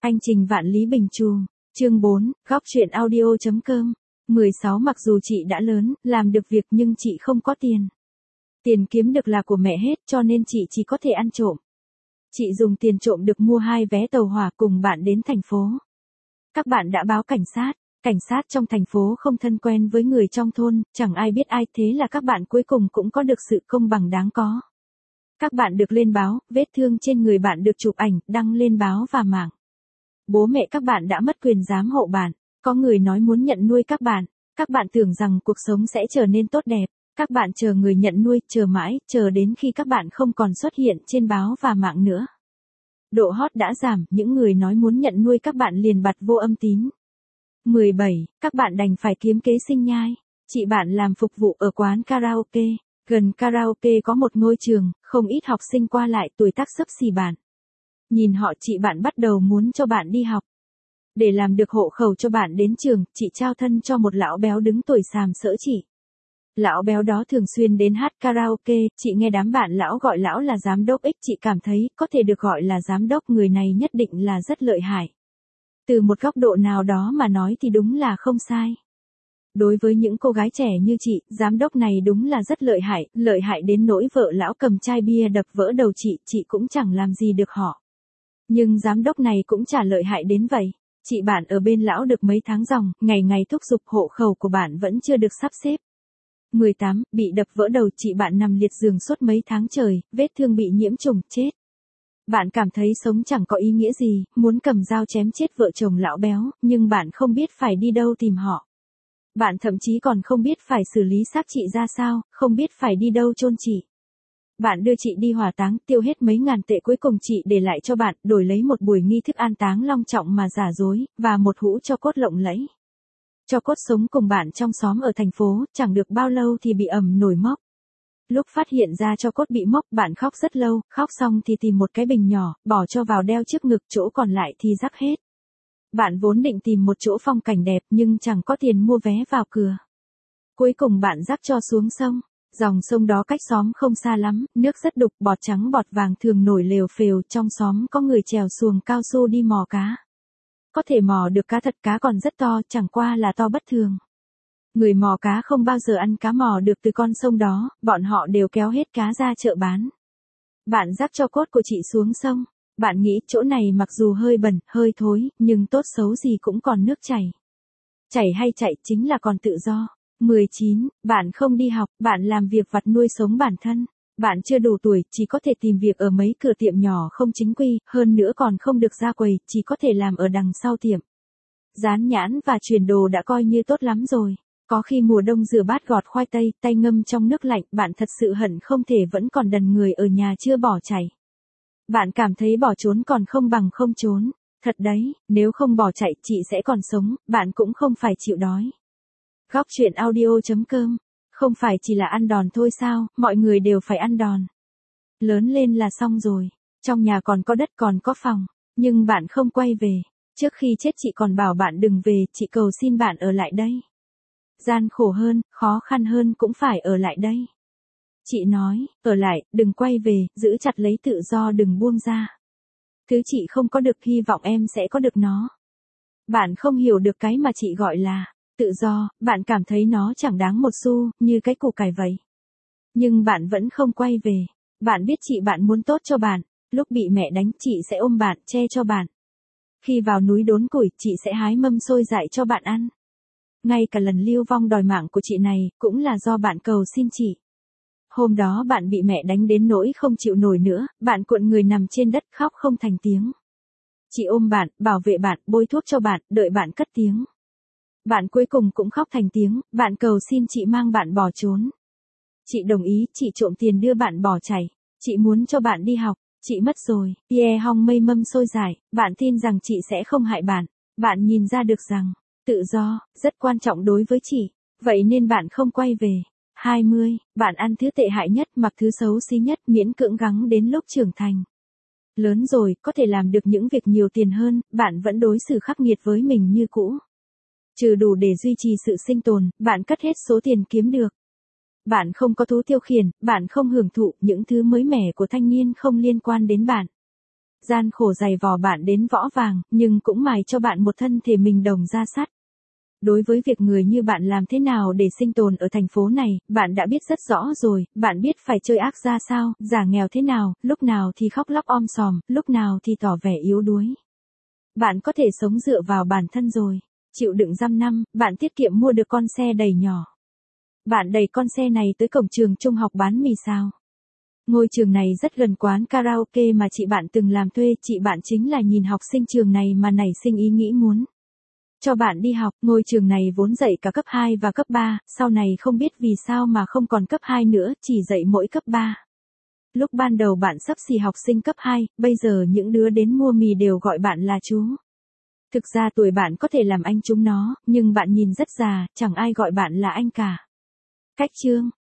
Anh Trình Vạn Lý Bình Trù. Chương 4, góc truyện audio.com. 16 Mặc dù chị đã lớn, làm được việc nhưng chị không có tiền. Tiền kiếm được là của mẹ hết cho nên chị chỉ có thể ăn trộm. Chị dùng tiền trộm được mua 2 vé tàu hỏa cùng bạn đến thành phố. Các bạn đã báo cảnh sát. Cảnh sát trong thành phố không thân quen với người trong thôn, chẳng ai biết ai, thế là các bạn cuối cùng cũng có được sự công bằng đáng có. Các bạn được lên báo, vết thương trên người bạn được chụp ảnh, đăng lên báo và mạng. Bố mẹ các bạn đã mất quyền giám hộ bạn. Có người nói muốn nhận nuôi các bạn. Các bạn tưởng rằng cuộc sống sẽ trở nên tốt đẹp. Các bạn chờ người nhận nuôi, chờ mãi, chờ đến khi các bạn không còn xuất hiện trên báo và mạng nữa. Độ hot đã giảm, những người nói muốn nhận nuôi các bạn liền bặt vô âm tín. 17. Các bạn đành phải kiếm kế sinh nhai. Chị bạn làm phục vụ ở quán karaoke. Gần karaoke có một ngôi trường, không ít học sinh qua lại tuổi tác xấp xì bạn. Nhìn họ chị bạn bắt đầu muốn cho bạn đi học. Để làm được hộ khẩu cho bạn đến trường, chị trao thân cho một lão béo đứng tuổi xàm sỡ chị. Lão béo đó thường xuyên đến hát karaoke, chị nghe đám bạn lão gọi lão là giám đốc X, chị cảm thấy có thể được gọi là giám đốc người này nhất định là rất lợi hại. Từ một góc độ nào đó mà nói thì đúng là không sai. Đối với những cô gái trẻ như chị, giám đốc này đúng là rất lợi hại đến nỗi vợ lão cầm chai bia đập vỡ đầu chị cũng chẳng làm gì được họ. Nhưng giám đốc này cũng chả lợi hại đến vậy. Chị bạn ở bên lão được mấy tháng ròng, ngày ngày thúc giục hộ khẩu của bạn vẫn chưa được sắp xếp. 18. Bị đập vỡ đầu, chị bạn nằm liệt giường suốt mấy tháng trời, vết thương bị nhiễm trùng, chết. Bạn cảm thấy sống chẳng có ý nghĩa gì, muốn cầm dao chém chết vợ chồng lão béo, nhưng bạn không biết phải đi đâu tìm họ. Bạn thậm chí còn không biết phải xử lý xác chị ra sao, không biết phải đi đâu chôn chị. Bạn đưa chị đi hỏa táng, tiêu hết mấy ngàn tệ cuối cùng chị để lại cho bạn, đổi lấy một buổi nghi thức an táng long trọng mà giả dối, và một hũ tro cốt lộng lẫy. Tro cốt sống cùng bạn trong xóm ở thành phố, chẳng được bao lâu thì bị ầm nổi mốc. Lúc phát hiện ra tro cốt bị mốc, bạn khóc rất lâu, khóc xong thì tìm một cái bình nhỏ, bỏ cho vào đeo trước ngực, chỗ còn lại thì rắc hết. Bạn vốn định tìm một chỗ phong cảnh đẹp nhưng chẳng có tiền mua vé vào cửa. Cuối cùng bạn rắc cho xuống sông. Dòng sông đó cách xóm không xa lắm, nước rất đục, bọt trắng bọt vàng thường nổi lều phều, trong xóm có người chèo xuồng cao su đi mò cá. Có thể mò được cá thật, cá còn rất to, chẳng qua là to bất thường. Người mò cá không bao giờ ăn cá mò được từ con sông đó, bọn họ đều kéo hết cá ra chợ bán. Bạn rắc cho cốt của chị xuống sông. Bạn nghĩ chỗ này mặc dù hơi bẩn, hơi thối, nhưng tốt xấu gì cũng còn nước chảy. Chảy hay chạy chính là còn tự do. 19. Bạn không đi học, bạn làm việc vặt nuôi sống bản thân. Bạn chưa đủ tuổi, chỉ có thể tìm việc ở mấy cửa tiệm nhỏ không chính quy, hơn nữa còn không được ra quầy, chỉ có thể làm ở đằng sau tiệm. Dán nhãn và chuyển đồ đã coi như tốt lắm rồi. Có khi mùa đông rửa bát gọt khoai tây, tay ngâm trong nước lạnh, bạn thật sự hận không thể vẫn còn đần người ở nhà chưa bỏ chạy. Bạn cảm thấy bỏ trốn còn không bằng không trốn. Thật đấy, nếu không bỏ chạy chị sẽ còn sống, bạn cũng không phải chịu đói. Góc truyện audio.com. Không phải chỉ là ăn đòn thôi sao, mọi người đều phải ăn đòn. Lớn lên là xong rồi. Trong nhà còn có đất còn có phòng. Nhưng bạn không quay về. Trước khi chết chị còn bảo bạn đừng về, chị cầu xin bạn ở lại đây. Gian khổ hơn, khó khăn hơn cũng phải ở lại đây. Chị nói, ở lại, đừng quay về, giữ chặt lấy tự do đừng buông ra. Thứ chị không có được hy vọng em sẽ có được nó. Bạn không hiểu được cái mà chị gọi là tự do, bạn cảm thấy nó chẳng đáng một xu, như cái củ cải vậy. Nhưng bạn vẫn không quay về. Bạn biết chị bạn muốn tốt cho bạn. Lúc bị mẹ đánh, chị sẽ ôm bạn, che cho bạn. Khi vào núi đốn củi, chị sẽ hái mâm xôi dại cho bạn ăn. Ngay cả lần lưu vong đòi mạng của chị này, cũng là do bạn cầu xin chị. Hôm đó bạn bị mẹ đánh đến nỗi không chịu nổi nữa, bạn cuộn người nằm trên đất khóc không thành tiếng. Chị ôm bạn, bảo vệ bạn, bôi thuốc cho bạn, đợi bạn cất tiếng. Bạn cuối cùng cũng khóc thành tiếng, bạn cầu xin chị mang bạn bỏ trốn. Chị đồng ý, chị trộm tiền đưa bạn bỏ chạy. Chị muốn cho bạn đi học, chị mất rồi, hong mây mâm xôi dại, bạn tin rằng chị sẽ không hại bạn. Bạn nhìn ra được rằng, tự do, rất quan trọng đối với chị. Vậy nên bạn không quay về. 20. Bạn ăn thứ tệ hại nhất, mặc thứ xấu xí nhất, miễn cưỡng gắng đến lúc trưởng thành. Lớn rồi, có thể làm được những việc nhiều tiền hơn, bạn vẫn đối xử khắc nghiệt với mình như cũ. Trừ đủ để duy trì sự sinh tồn, bạn cất hết số tiền kiếm được. Bạn không có thú tiêu khiển, bạn không hưởng thụ những thứ mới mẻ của thanh niên không liên quan đến bạn. Gian khổ dày vò bạn đến võ vàng, nhưng cũng mài cho bạn một thân thể mình đồng da sắt. Đối với việc người như bạn làm thế nào để sinh tồn ở thành phố này, bạn đã biết rất rõ rồi, bạn biết phải chơi ác ra sao, giả nghèo thế nào, lúc nào thì khóc lóc om sòm, lúc nào thì tỏ vẻ yếu đuối. Bạn có thể sống dựa vào bản thân rồi. Chịu đựng dăm năm, bạn tiết kiệm mua được con xe đầy nhỏ. Bạn đẩy con xe này tới cổng trường trung học bán mì xào. Ngôi trường này rất gần quán karaoke mà chị bạn từng làm thuê, chị bạn chính là nhìn học sinh trường này mà nảy sinh ý nghĩ muốn cho bạn đi học. Ngôi trường này vốn dạy cả cấp 2 và cấp 3, sau này không biết vì sao mà không còn cấp 2 nữa, chỉ dạy mỗi cấp 3. Lúc ban đầu bạn xấp xỉ học sinh cấp 2, bây giờ những đứa đến mua mì đều gọi bạn là chú. Thực ra tuổi bạn có thể làm anh chúng nó, nhưng bạn nhìn rất già, chẳng ai gọi bạn là anh cả. Cách chương